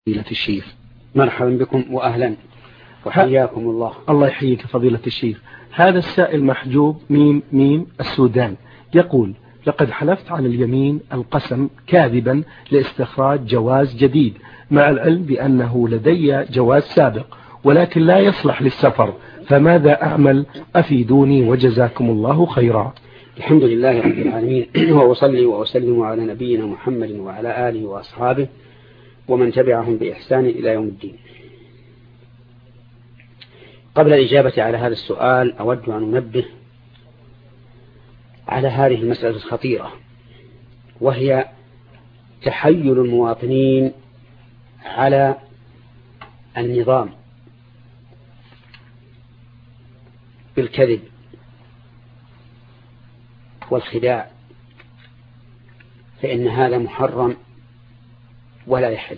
فضيلة الشيخ. مرحبا بكم وأهلا وحياكم الله. الله يحييك فضيلة الشيخ. هذا السائل محجوب ميم السودان يقول: لقد حلفت على اليمين القسم كاذبا لاستخراج جواز جديد، مع العلم بأنه لدي جواز سابق ولكن لا يصلح للسفر، فماذا أعمل؟ أفيدوني وجزاكم الله خيرا. الحمد لله رب العالمين، وأصلي وأسلم على نبينا محمد وعلى آله وأصحابه ومن تبعهم بإحسان إلى يوم الدين. قبل الإجابة على هذا السؤال أود أن أنبه على هذه المسألة الخطيرة، وهي تحيل المواطنين على النظام بالكذب والخداع، فإن هذا محرم ولا يحل.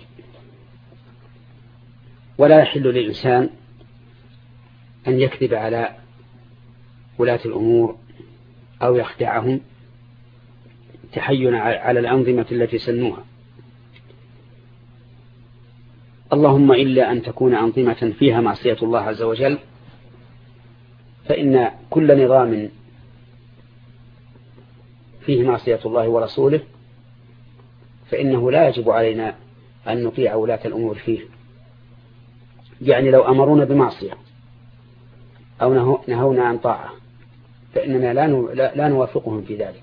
ولا يحل للإنسان أن يكذب على ولاة الأمور أو يخدعهم تحيلا على الأنظمة التي سنوها، اللهم إلا أن تكون أنظمة فيها معصية الله عز وجل، فإن كل نظام فيه معصية الله ورسوله فإنه لا يجب علينا أن نطيع ولاة الأمور فيه. يعني لو أمرونا بمعصية أو نهونا عن طاعة فإننا لا نوافقهم في ذلك،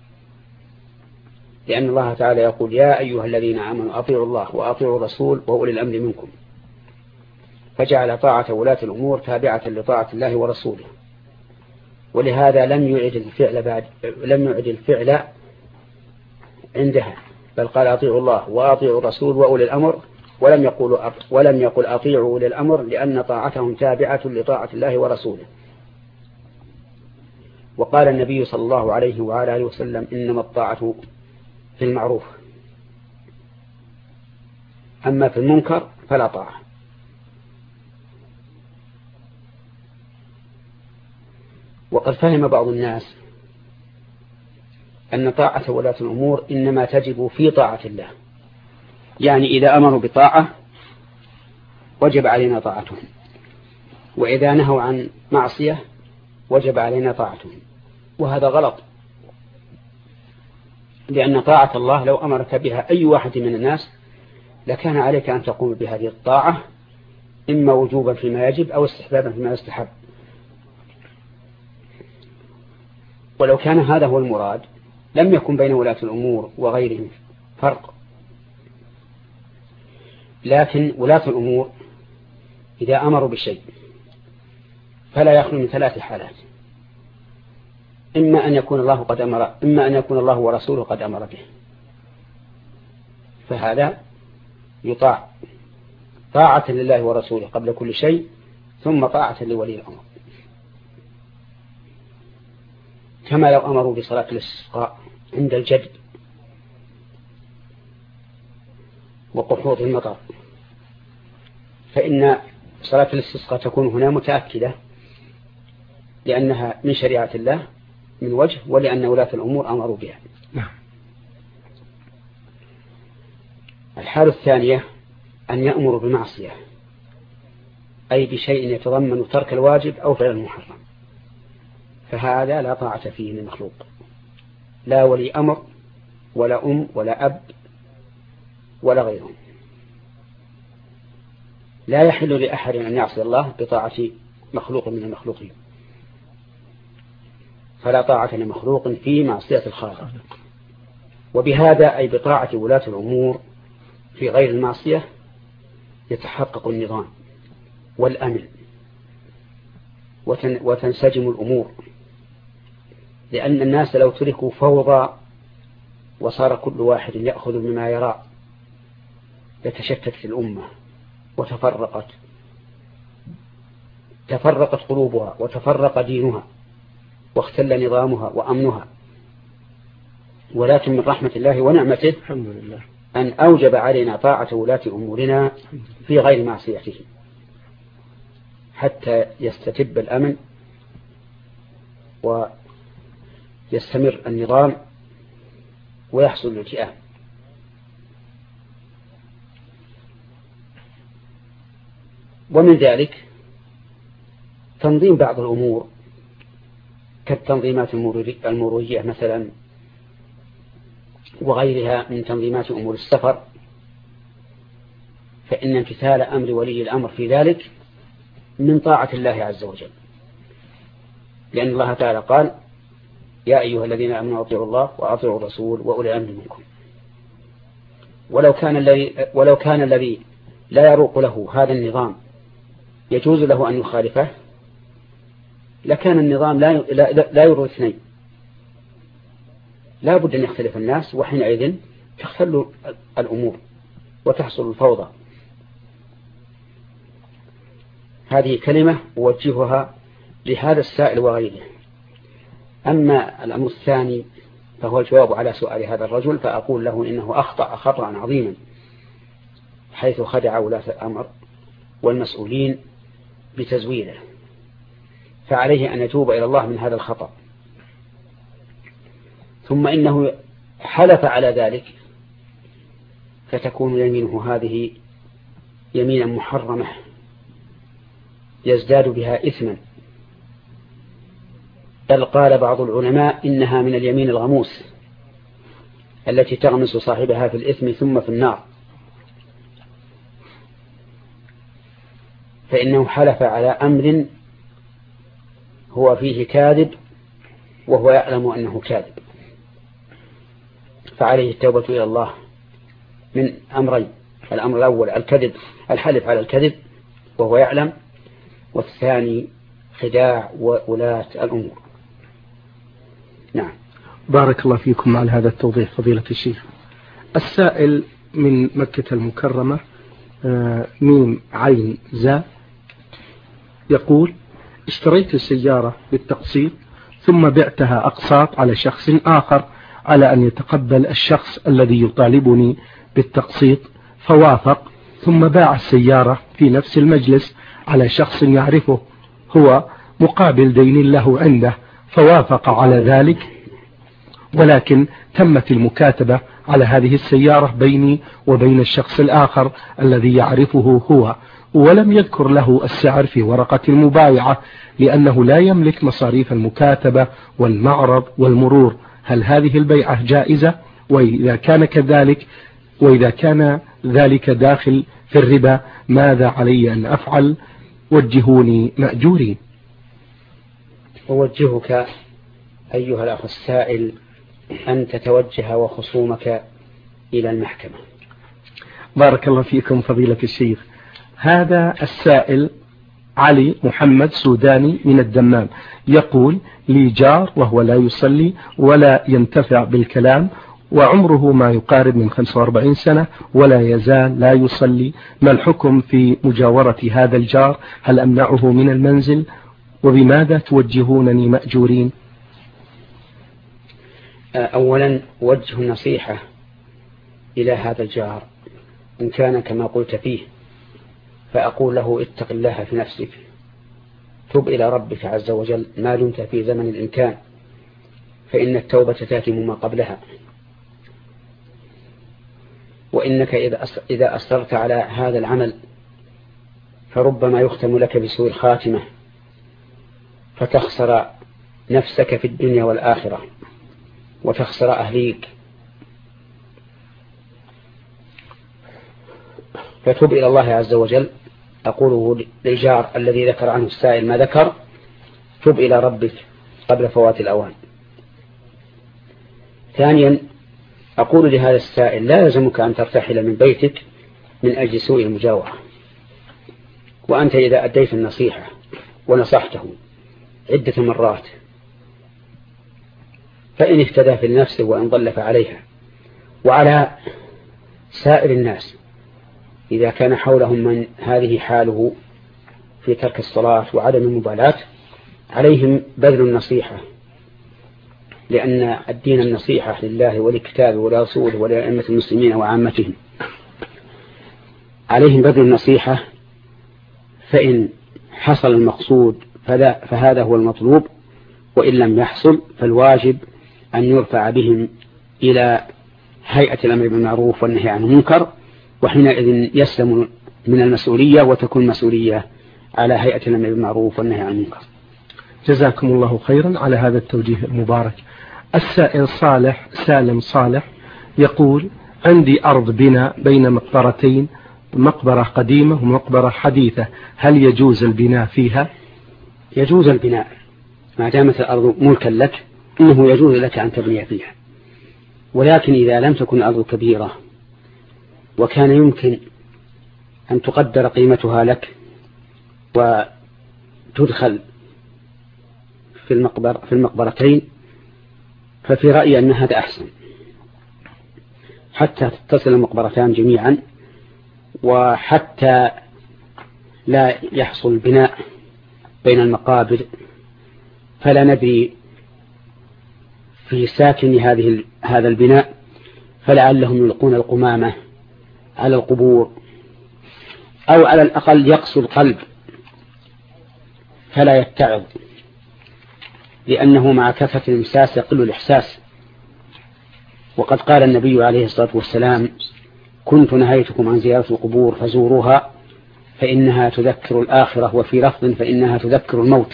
لأن الله تعالى يقول: يا أيها الذين آمنوا أطيعوا الله وأطيعوا الرسول وأولي الأمر منكم، فجعل طاعة ولاة الأمور تابعة لطاعة الله ورسوله. ولهذا لم يعد الفعل عندها، بل قال: أطيعوا الله وأطيعوا الرسول وأولي الأمر، ولم يقل أطيعوا أولي الأمر، لأن طاعتهم تابعة لطاعة الله ورسوله. وقال النبي صلى الله عليه وعلى آله وسلم: إنما الطاعة في المعروف، أما في المنكر فلا طاعة. وقد فهم بعض الناس أن طاعة ولاة الأمور إنما تجب في طاعة الله، يعني إذا أمروا بطاعة وجب علينا طاعتهم، وإذا نهوا عن معصية وجب علينا طاعتهم، وهذا غلط. لأن طاعة الله لو أمرك بها أي واحد من الناس لكان عليك أن تقوم بهذه الطاعة، إما وجوبا فيما يجب أو استحبابا فيما يستحب. ولو كان هذا هو المراد لم يكن بين ولاة الأمور وغيرهم فرق. لكن ولاة الأمور إذا أمروا بشيء فلا يخلو من ثلاث حالات: إما أن يكون الله قد أمر، إما أن يكون الله ورسوله قد أمر به، فهذا يطاع طاعة لله ورسوله قبل كل شيء، ثم طاعة لولي الأمر. كما لو أمروا بصلاة الاستسقاء عند الجد وقحوط المطر، فإن صلاة الاستسقاء تكون هنا متأكدة، لأنها من شريعة الله من وجه، ولأن ولاة الأمور أمروا بها. الحالة الثانية أن يأمروا بمعصية، أي بشيء يتضمن ترك الواجب أو فعل المحرم، فهذا لا طاعة فيه للمخلوق، لا ولي أمر ولا أم ولا أب ولا غيرهم. لا يحل لأحد أن يعصي الله بطاعة مخلوق من المخلوقين، فلا طاعة لمخلوق في معصية الخالق. وبهذا أي بطاعة ولاة الأمور في غير المعصية يتحقق النظام والأمن وتنسجم الأمور، لأن الناس لو تركوا فوضى وصار كل واحد يأخذ بما يرى لتشتت الأمة تفرقت قلوبها وتفرق دينها واختل نظامها وأمنها. ولكن من رحمة الله ونعمته الحمد لله أن أوجب علينا طاعة ولاة أمورنا في غير معصيته حتى يستتب الأمن ويستمر النظام ويحصل الالتئام. ومن ذلك تنظيم بعض الأمور كالتنظيمات المرورية مثلا وغيرها من تنظيمات أمور السفر، فإن امتثال أمر ولي الأمر في ذلك من طاعة الله عز وجل، لأن الله تعالى قال يا أيها الذين آمنوا أطيعوا الله وأطيعوا الرسول وأولي الأمر منكم. ولو كان الذي لا يروق له هذا النظام يجوز له أن يخالفه لكان النظام لا يروي اثنين، لا بد أن يختلف الناس، وحينئذ تختل الأمور وتحصل الفوضى. هذه كلمة أوجهها لهذا السائل وغيره. أما الأمر الثاني فهو الجواب على سؤال هذا الرجل، فأقول له إنه أخطأ خطأ عظيما حيث خدع ولاة الأمر والمسؤولين بتزويره، فعليه أن يتوب إلى الله من هذا الخطأ. ثم إنه حلف على ذلك فتكون يمينه هذه يمينا محرمة يزداد بها إثما، بل قال بعض العلماء إنها من اليمين الغموس التي تغمس صاحبها في الإثم ثم في النار، فإنه حلف على أمر هو فيه كاذب وهو يعلم أنه كاذب، فعليه التوبة إلى الله من أمرين: الأمر الأول الحلف على الكذب وهو يعلم، والثاني خداع وولاة الأمور. نعم. بارك الله فيكم على هذا التوضيح فضيلة الشيخ. السائل من مكة المكرمة ميم عين زا يقول: اشتريت سيارة بالتقسيط ثم بعتها أقساط على شخص آخر على أن يتقبل الشخص الذي يطالبني بالتقسيط، فوافق، ثم باع السيارة في نفس المجلس على شخص يعرفه هو مقابل دين له عنده، فوافق على ذلك، ولكن تمت المكاتبة على هذه السيارة بيني وبين الشخص الآخر الذي يعرفه هو، ولم يذكر له السعر في ورقة المبايعة لأنه لا يملك مصاريف المكاتبة والمعرض والمرور. هل هذه البيعة جائزة؟ وإذا كان كذلك، وإذا كان ذلك داخل في الربا، ماذا علي أن أفعل؟ وجهوني مأجورين. أوجهك أيها الأخ السائل أن تتوجه وخصومك إلى المحكمة. بارك الله فيكم فضيلة الشيخ. هذا السائل علي محمد سوداني من الدمام يقول: لي جار وهو لا يصلي ولا ينتفع بالكلام، وعمره ما يقارب من 45 سنة ولا يزال لا يصلي، ما الحكم في مجاورة هذا الجار؟ هل أمنعه من المنزل؟ وبماذا توجهونني مأجورين؟ أولا وجه نصيحة إلى هذا الجار إن كان كما قلت فيه، فأقول له: اتق الله في نفسك، تب إلى ربك عز وجل ما دمت في زمن الإمكان، فإن التوبة تاتم ما قبلها، وإنك إذا أصررت على هذا العمل فربما يختم لك بسوء الخاتمة فتخسر نفسك في الدنيا والآخرة وتخسر أهليك، فتب إلى الله عز وجل. أقوله للجار الذي ذكر عنه السائل ما ذكر: تب إلى ربك قبل فوات الأوان. ثانيا أقول لهذا السائل: لا يلزمك أن ترتحل من بيتك من أجل سوء المجاورة، وأنت إذا أديت النصيحة ونصحته عدة مرات فإن اهتدى في نفسه وإن ضل فعليها. وعلى سائر الناس إذا كان حولهم من هذه حاله في ترك الصلاة وعدم المبالاة عليهم بذل النصيحة، لأن الدين النصيحة لله ولكتابه ولرسوله ولأئمة المسلمين وعامتهم، عليهم بذل النصيحة، فإن حصل المقصود فهذا هو المطلوب، وإن لم يحصل فالواجب أن يرفع بهم إلى هيئة الأمر بالمعروف والنهي عن المنكر، وحينئذ يسلم من المسؤولية، وتكون مسؤولية على هيئة الأمر بالمعروف والنهي عن المنكر. جزاكم الله خيرا على هذا التوجيه المبارك. السائل سالم صالح يقول: عندي أرض بناء بين مقبرتين، مقبرة قديمة ومقبرة حديثة، هل يجوز البناء فيها؟ يجوز البناء ما دامت الأرض ملكا لك، إنه يجوز لك أن تبني فيها. ولكن إذا لم تكن الأرض كبيرة وكان يمكن أن تقدر قيمتها لك وتدخل في المقبرتين، ففي رأيي أن هذا أحسن، حتى تتصل المقبرتان جميعا، وحتى لا يحصل البناء بين المقابر، فلا ندري في ساكن هذا البناء، فلعلهم يلقون القمامة على القبور، أو على الأقل يقسو القلب فلا يتعظ، لأنه مع كثرة الإمساس يقل الإحساس. وقد قال النبي عليه الصلاة والسلام: كنت نهيتكم عن زيارة القبور فزوروها فإنها تذكر الآخرة، وفي لفظ فإنها تذكر الموت.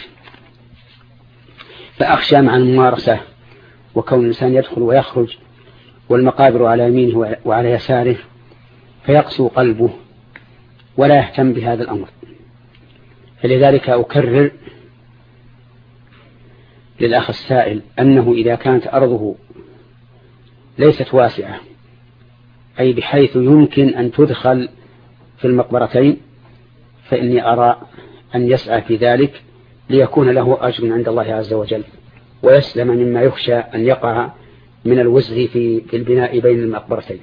فأخشى مع الممارسة وكون الإنسان يدخل ويخرج والمقابر على يمينه وعلى يساره فيقسو قلبه ولا يهتم بهذا الأمر. فلذلك أكرر للأخ السائل أنه إذا كانت أرضه ليست واسعة، أي بحيث يمكن أن تدخل في المقبرتين، فإني أرى أن يسعى في ذلك ليكون له أجر عند الله عز وجل، ويسلم مما يخشى أن يقع من الوزر في البناء بين المقبرتين.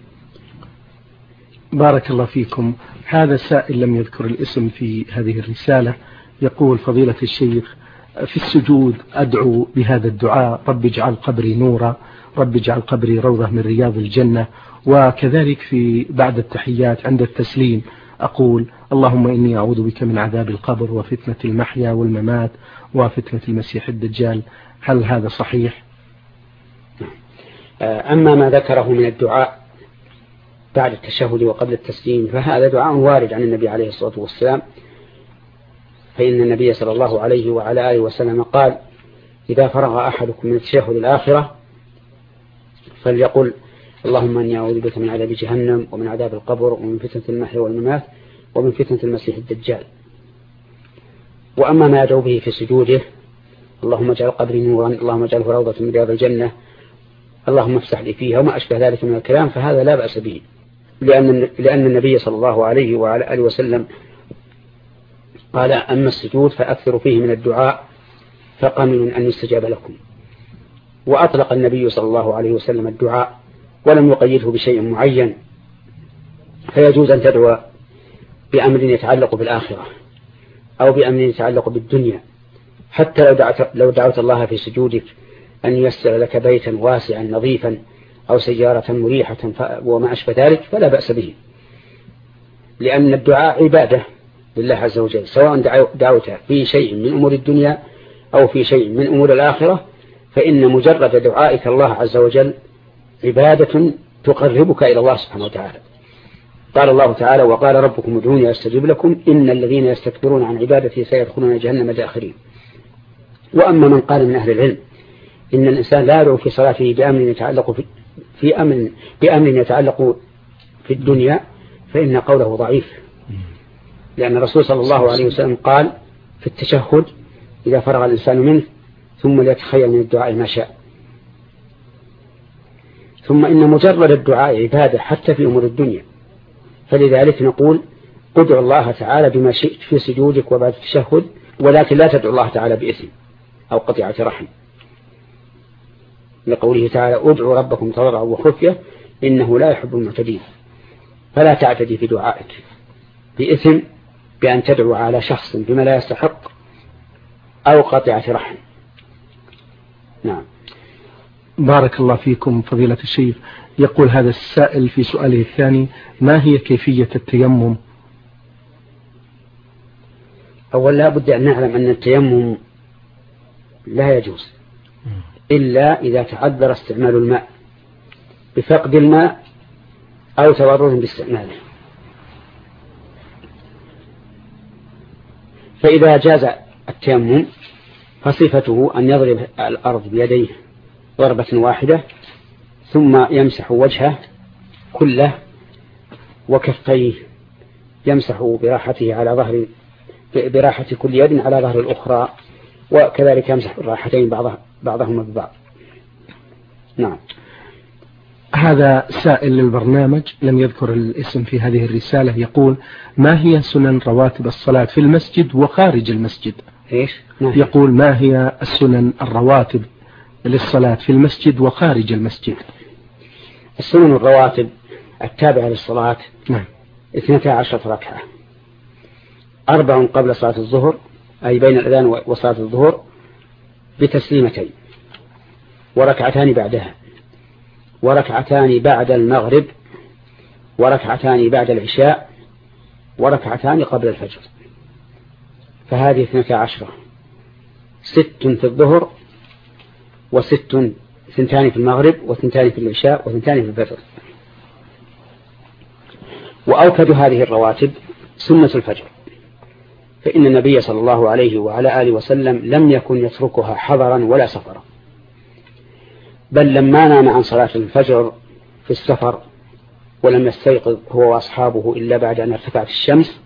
بارك الله فيكم. هذا سائل لم يذكر الاسم في هذه الرسالة، يقول: فضيلة الشيخ، في السجود أدعو بهذا الدعاء: رب اجعل قبري نورا، رب اجعل قبري روضة من رياض الجنة. وكذلك في بعد التحيات عند التسليم أقول: اللهم إني أعوذ بك من عذاب القبر وفتنة المحيا والممات وفتنة المسيح الدجال. هل هذا صحيح؟ أما ما ذكره من الدعاء بعد التشهد وقبل التسليم فهذا دعاء وارد عن النبي عليه الصلاة والسلام، فإن النبي صلى الله عليه وعلى آله وسلم قال: إذا فرغ أحدكم من التشهد الآخرة فليقل: اللهم إني أعوذ بك من عذاب جهنم ومن عذاب القبر ومن فتنة المحيا والممات ومن فتنة المسيح الدجال. وأما ما يدعو به في سجوده: اللهم اجعل قبري نورا، اللهم اجعله روضة من رياض الجنة، اللهم افتح لي فيها، وما أشبه ذلك من الكلام، فهذا لا بأس به، لأن النبي صلى الله عليه وعلى آله وسلم قال: أما السجود فأكثر فيه من الدعاء فقمن أن يستجاب لكم. وأطلق النبي صلى الله عليه وسلم الدعاء ولم يقيده بشيء معين، فيجوز أن تدعو بأمر يتعلق بالآخرة أو بأمر يتعلق بالدنيا، حتى لو دعوت الله في سجودك أن ييسر لك بيتا واسعا نظيفا أو سيارة مريحة وما أشبه ذلك فلا بأس به، لأن الدعاء عبادة لله عز وجل، سواء دعوت في شيء من أمور الدنيا أو في شيء من أمور الآخرة، فإن مجرد دعائك الله عز وجل عبادة تقربك إلى الله سبحانه وتعالى. قال الله تعالى: وقال ربكم ادعوني أستجب لكم إن الذين يستكبرون عن عبادتي سيدخلون جهنم داخرين. وأما من قال من أهل العلم إن الإنسان لا يدعو في صلاته بأمر يتعلق في الدنيا، فإن قوله ضعيف، لأن الرسول صلى الله عليه وسلم قال في التشهد: إذا فرغ الإنسان منه ثم ليتخيل من الدعاء ما شاء. ثم إن مجرد الدعاء عبادة حتى في أمور الدنيا، فلذلك نقول: ادعو الله تعالى بما شئت في سجودك وبعد التشهد، ولكن لا تدعو الله تعالى بإثم أو قطيعة رحم، لقوله تعالى: ادعوا ربكم تضرعا وخفية إنه لا يحب المعتدين. فلا تعتدي في دعائك بإثم بأن تدعو على شخص بما لا يستحق أو قطيعة رحم. نعم. بارك الله فيكم فضيلة الشيخ. يقول هذا السائل في سؤاله الثاني: ما هي كيفية التيمم؟ أولا لا بد أن نعلم أن التيمم لا يجوز إلا إذا تعذر استعمال الماء بفقد الماء أو تضرر باستعماله. فإذا جاز التيمم فصفته أن يضرب الأرض بيديه ضربة واحدة ثم يمسح وجهه كله وكفيه يمسح براحته على براحة كل يد على ظهر الأخرى، وكذلك يمسح الراحتين بعضهما ببعض. نعم. هذا سائل للبرنامج لم يذكر الاسم في هذه الرسالة، يقول: ما هي سنن رواتب الصلاة في المسجد وخارج المسجد؟ إيش؟ يقول: ما هي السنن الرواتب للصلاة في المسجد وخارج المسجد؟ السنن الرواتب التابعة للصلاة 12 ركعة، 4 قبل صلاة الظهر أي بين الأذان وصلاة الظهر بتسليمتين، وركعتان بعدها، وركعتان بعد المغرب، وركعتان بعد العشاء، وركعتان قبل الفجر. فهذه 12، 6 في الظهر، وثنتان في المغرب، وثنتان في العشاء، وثنتان في الفجر. وأوكد هذه الرواتب سنة الفجر، فإن النبي صلى الله عليه وعلى آله وسلم لم يكن يتركها حضرا ولا سفرا، بل لما نام عن صلاة الفجر في السفر ولم يستيقظ هو وأصحابه إلا بعد أن ارتفعت الشمس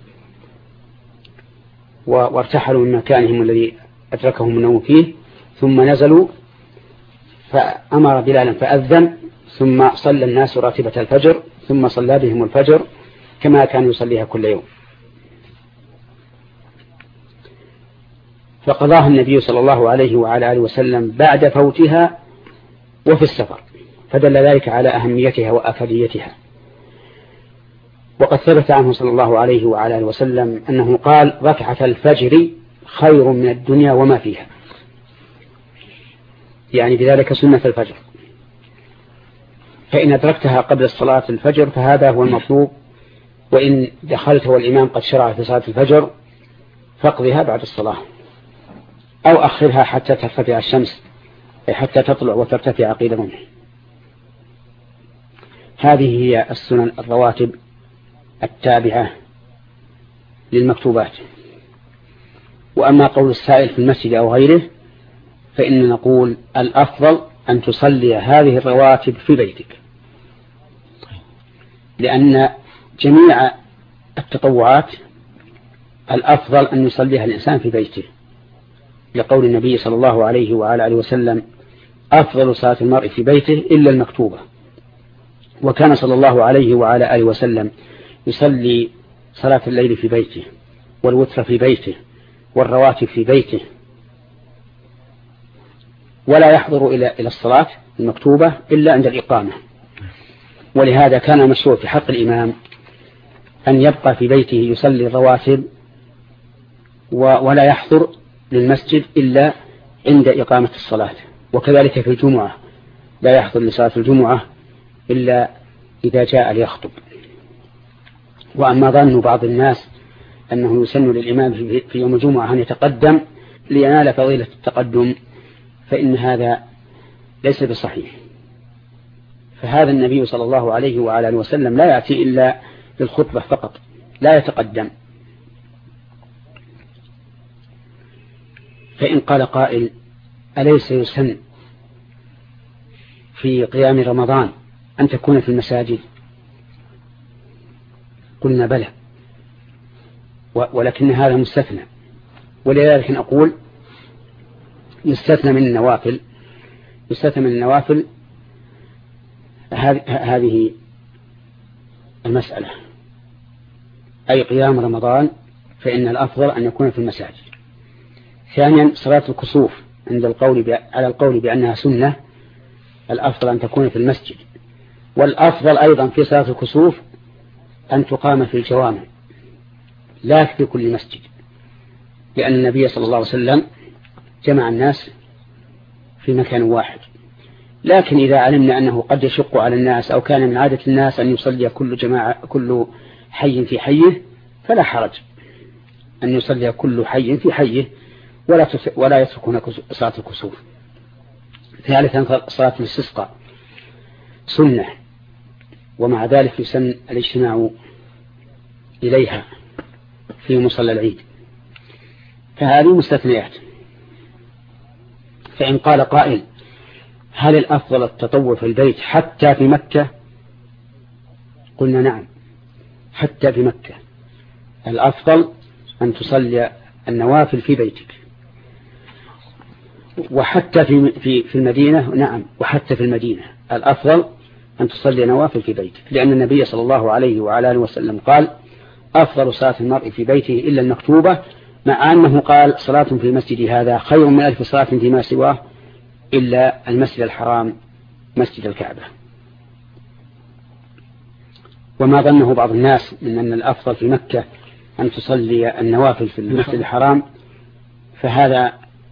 وارتحلوا من مكانهم الذي أدركهم النوم فيه، ثم نزلوا فأمر بلالا فأذن، ثم صلى الناس راتبة الفجر، ثم صلى بهم الفجر كما كان يصليها كل يوم. فقضاها النبي صلى الله عليه وعلى آله وسلم بعد فوتها وفي السفر، فدل ذلك على أهميتها وأكديتها. وقد ثبت عنه صلى الله عليه وعلى آله وسلم أنه قال: ركعة الفجر خير من الدنيا وما فيها، يعني بذلك سنة الفجر. فإن أدركتها قبل الصلاة الفجر فهذا هو المطلوب، وإن دخلت والإمام قد شرع في صلاة الفجر فاقضها بعد الصلاة، أو أخرها حتى ترتفع الشمس، أي حتى تطلع وترتفع قيد رمح. هذه هي السنن الرواتب التابعة للمكتوبات. وأما قول السائل في المسجد أو غيره فإن نقول: الأفضل أن تصلي هذه الرواتب في بيتك، لأن جميع التطوعات الأفضل أن يصليها الإنسان في بيته، لقول النبي صلى الله عليه وعلى آله وسلم: أفضل صلاة المرء في بيته إلا المكتوبة. وكان صلى الله عليه وعلى آله وسلم يصلي صلاة الليل في بيته، والوتر في بيته، والرواتب في بيته، ولا يحضر إلى الصلاة المكتوبة إلا عند الإقامة. ولهذا كان مشروع في حق الإمام أن يبقى في بيته يصلي الرواتب ولا يحضر للمسجد إلا عند إقامة الصلاة. وكذلك في الجمعة لا يحضر لصلاة الجمعة إلا إذا جاء ليخطب. وأما ظن بعض الناس أنه يسن للإمام في يوم الجمعة أن يتقدم لينال فضيلة التقدم فإن هذا ليس بصحيح. فهذا النبي صلى الله عليه وعلى آله وسلم لا يأتي إلا للخطبة فقط، لا يتقدم. فإن قال قائل: أليس يسن في قيام رمضان أن تكون في المساجد؟ قلنا: بلى، ولكن هذا مستثنى. ولذلك نقول: يستثنى من النوافل هذه المسألة، أي قيام رمضان فإن الأفضل أن يكون في المساجد. ثانيا: صلاة الكسوف على القول بأنها سنة، الأفضل أن تكون في المسجد. والأفضل أيضا في صلاة الكسوف أن تقام في الجوامع لا في كل مسجد، لأن النبي صلى الله عليه وسلم جمع الناس في مكان واحد. لكن إذا علمنا أنه قد يشق على الناس أو كان من عادة الناس أن يصلي كل حي في حيه فلا حرج أن يصلي كل حي في حيه ولا يتركون صلاة الكسوف. ثالثا: صلاة الاستسقاء سنة، ومع ذلك يسن الاجتماع إليها في مصلى العيد. فهذه مستثنيات. فإن قال قائل هل الأفضل التطوع في البيت حتى في مكة؟ قلنا نعم، حتى في مكة الأفضل أن تصلي النوافل في بيتك، وحتى في المدينة. نعم، وحتى في المدينة الأفضل أن تصلي نوافل في بيتك، لأن النبي صلى الله عليه وعلى آله وسلم قال أفضل صلاة المرء في بيته إلا المكتوبة، مع أنه قال صلاة في مسجد هذا خير من 1000 صلاة فيما سواه إلا المسجد الحرام مسجد الكعبة. وما ظنه بعض الناس من أن الأفضل في مكة أن تصلي النوافل في المسجد الحرام فهذا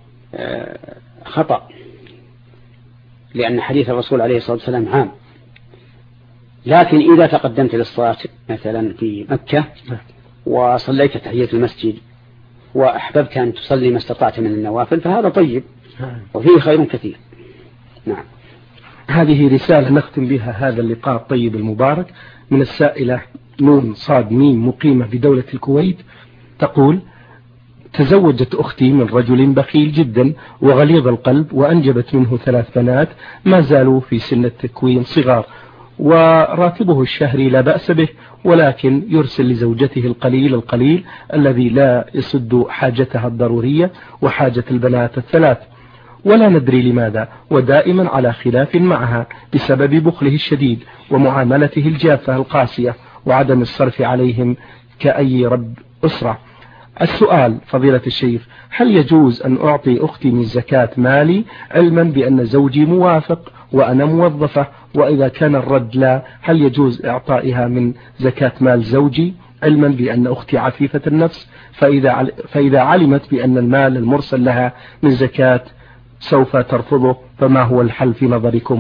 خطأ، لأن حديث الرسول عليه الصلاة والسلام عام. لكن إذا تقدمت للصلاة مثلا في مكة وصليت تحية المسجد وأحببت أن تصلي ما استطعت من النوافل فهذا طيب وفيه خير كثير. نعم. هذه رسالة نختم بها هذا اللقاء الطيب المبارك من السائلة نون صاد ميم مقيمة بدولة الكويت، تقول: تزوجت أختي من رجل بخيل جدا وغليظ القلب، وأنجبت منه 3 بنات ما زالوا في سن التكوين صغار، وراتبه الشهري لا بأس به، ولكن يرسل لزوجته القليل الذي لا يسد حاجتها الضرورية وحاجة البنات ال3، ولا ندري لماذا، ودائما على خلاف معها بسبب بخله الشديد ومعاملته الجافة القاسية وعدم الصرف عليهم كأي رب أسرة. السؤال فضيلة الشيخ: هل يجوز أن أعطي أختي من زكاة مالي علما بأن زوجي موافق وأنا موظفة؟ وإذا كان الرد لا، هل يجوز إعطائها من زكاة مال زوجي علما بأن أختي عفيفة النفس، فإذا علمت بأن المال المرسل لها من زكاة سوف ترفضه، فما هو الحل في نظركم؟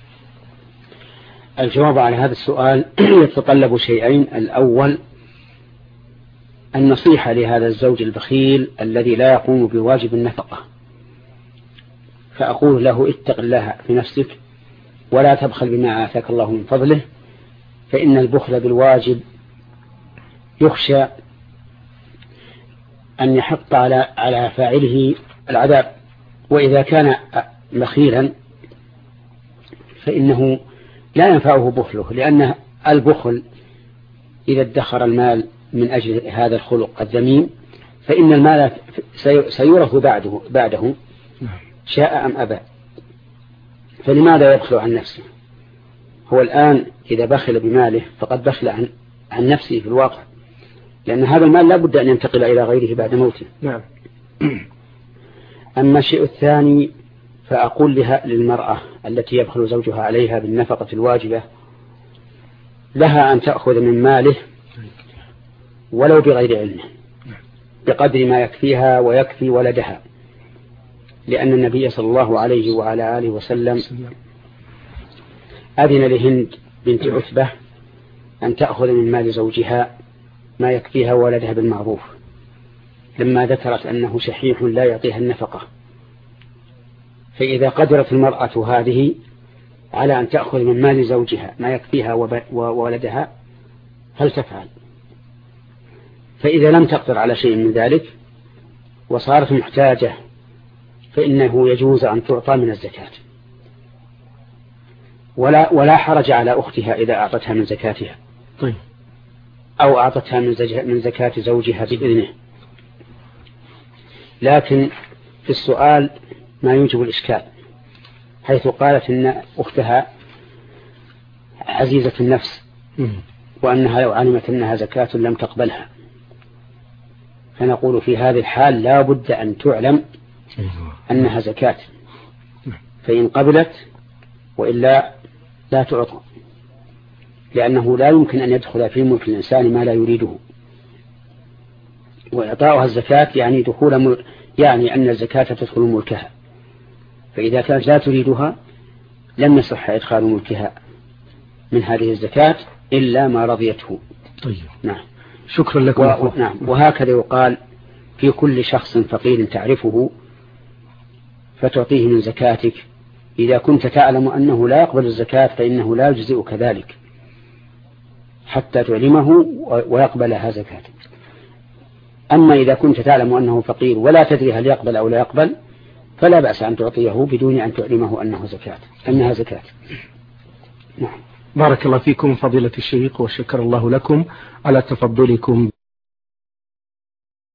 الجواب على هذا السؤال يتطلب شيئين: الأول النصيحة لهذا الزوج البخيل الذي لا يقوم بواجب النفقة، فأقول له: اتق الله في نفسك ولا تبخل بما آتاك الله من فضله، فإن البخل بالواجب يخشى أن يحط على فاعله العذاب، وإذا كان بخيلا فإنه لا ينفعه بخله، لأن البخل إذا ادخر المال من أجل هذا الخلق الذميم فإن المال سيورث بعده شاء أم أبى، فلماذا يبخل عن نفسه؟ هو الآن إذا بخل بماله فقد بخل عن نفسه في الواقع، لأن هذا المال لا بد أن ينتقل إلى غيره بعد موته. نعم. أما الشيء الثاني فأقول للمرأة التي يبخل زوجها عليها بالنفقة الواجبة لها أن تأخذ من ماله ولو بغير علمه بقدر ما يكفيها ويكفي ولدها، لأن النبي صلى الله عليه وعلى آله وسلم أذن لهند بنت عتبة أن تأخذ من مال زوجها ما يكفيها ولدها بالمعروف، لما ذكرت أنه شحيح لا يعطيها النفقة. فإذا قدرت المرأة هذه على أن تأخذ من مال زوجها ما يكفيها وولدها هل تفعل؟ فإذا لم تقدر على شيء من ذلك وصارت محتاجة فإنه يجوز أن تعطى من الزكاة، ولا حرج على أختها إذا أعطتها من زكاتها أو أعطتها من زكاة زوجها بإذنه. لكن في السؤال ما يوجب الإشكال، حيث قالت إن أختها عزيزة النفس وأنها لو علمت أنها زكاة لم تقبلها، فنقول في هذه الحال لا بد أن تعلم أنها زكاة، فإن قبلت وإلا لا تعطى، لأنه لا يمكن أن يدخل في ملك الإنسان ما لا يريده، وإعطاؤها الزكاة يعني أن الزكاة تدخل ملكها، فإذا كانت لا تريدها لم يصح إدخال ملكها من هذه الزكاة إلا ما رضيته. طيب. نعم. شكرا لكم. نعم. وهكذا يقال في كل شخص فقير تعرفه فتعطيه من زكاتك، إذا كنت تعلم أنه لا يقبل الزكاة فإنه لا يجزئك ذلك حتى تعلمه ويقبلها زكاتك. أما إذا كنت تعلم أنه فقير ولا تدري هل يقبل أو لا يقبل فلا بأس أن تعطيه بدون أن تعلمه أنها زكاة. نعم. بارك الله فيكم فضيلة الشيخ وشكر الله لكم على تفضلكم.